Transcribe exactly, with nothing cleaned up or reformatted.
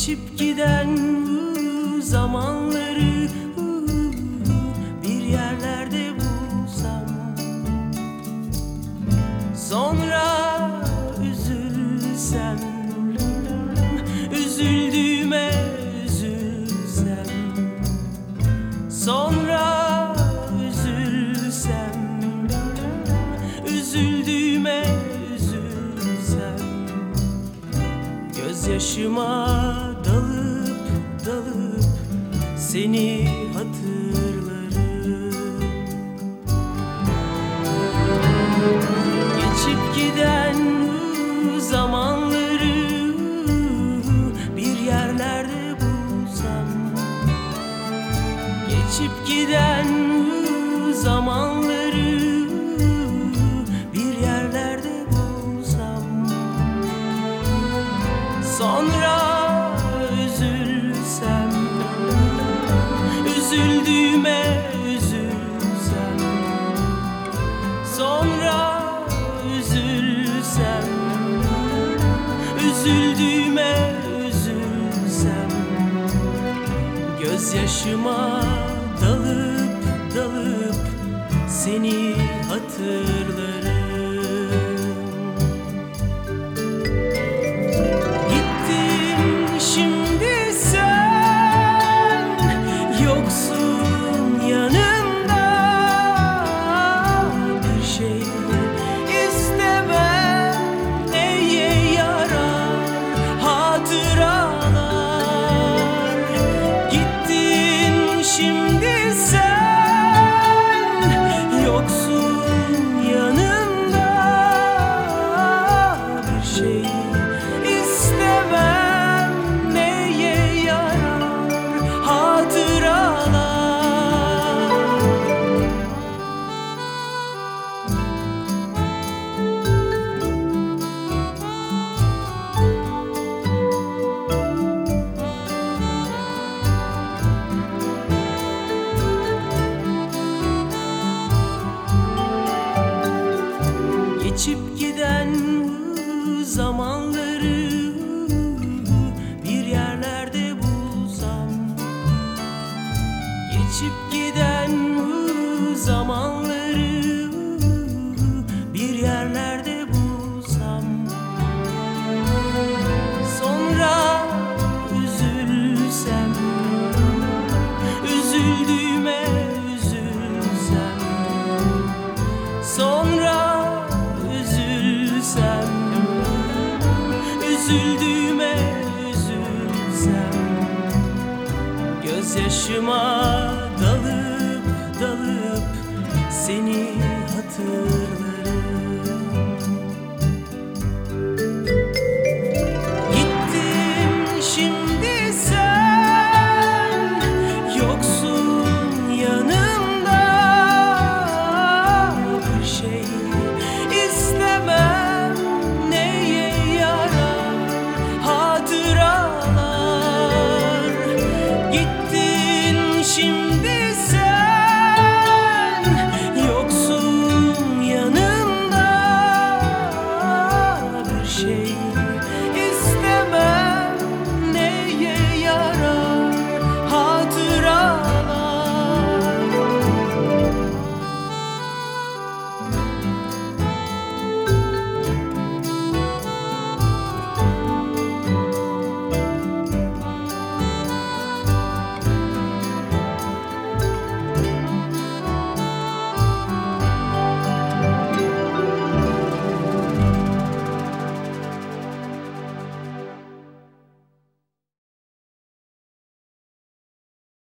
Geçip giden zamanları bir yerlerde bulsam, sonra üzülsem, üzüldüğüme üzülsem, sonra üzülsem, üzüldüğüme üzülsem, gözyaşıma dalıp dalıp seni hatırlarım. Geçip giden zamanları bir yerlerde bulsam, geçip giden zamanları bir yerlerde bulsam, sonra üzülsem, üzüldüğüme üzülsem, sonra üzülsem, üzüldüğüme üzülsem, gözyaşıma dalıp dalıp seni hatırlarım. Şimdi sen yoksun yanımda, bir şey istemem, neye yarar hatıralar. Geçip giden zamanları bir yerlerde bulsam, geçip giden zamanları bir yerlerde bulsam, sonra üzülsem, üzüldüğüme üzülsem, sonra üzülsem, üzüldüğüme üzülsem, gözyaşıma dalıp dalıp seni hatırlarım. Gittin şimdi sen yoksun yanımda, bir şey istemem, neye yarar hatıralar. Gittin şimdi sen yoksun yanımda, bir şey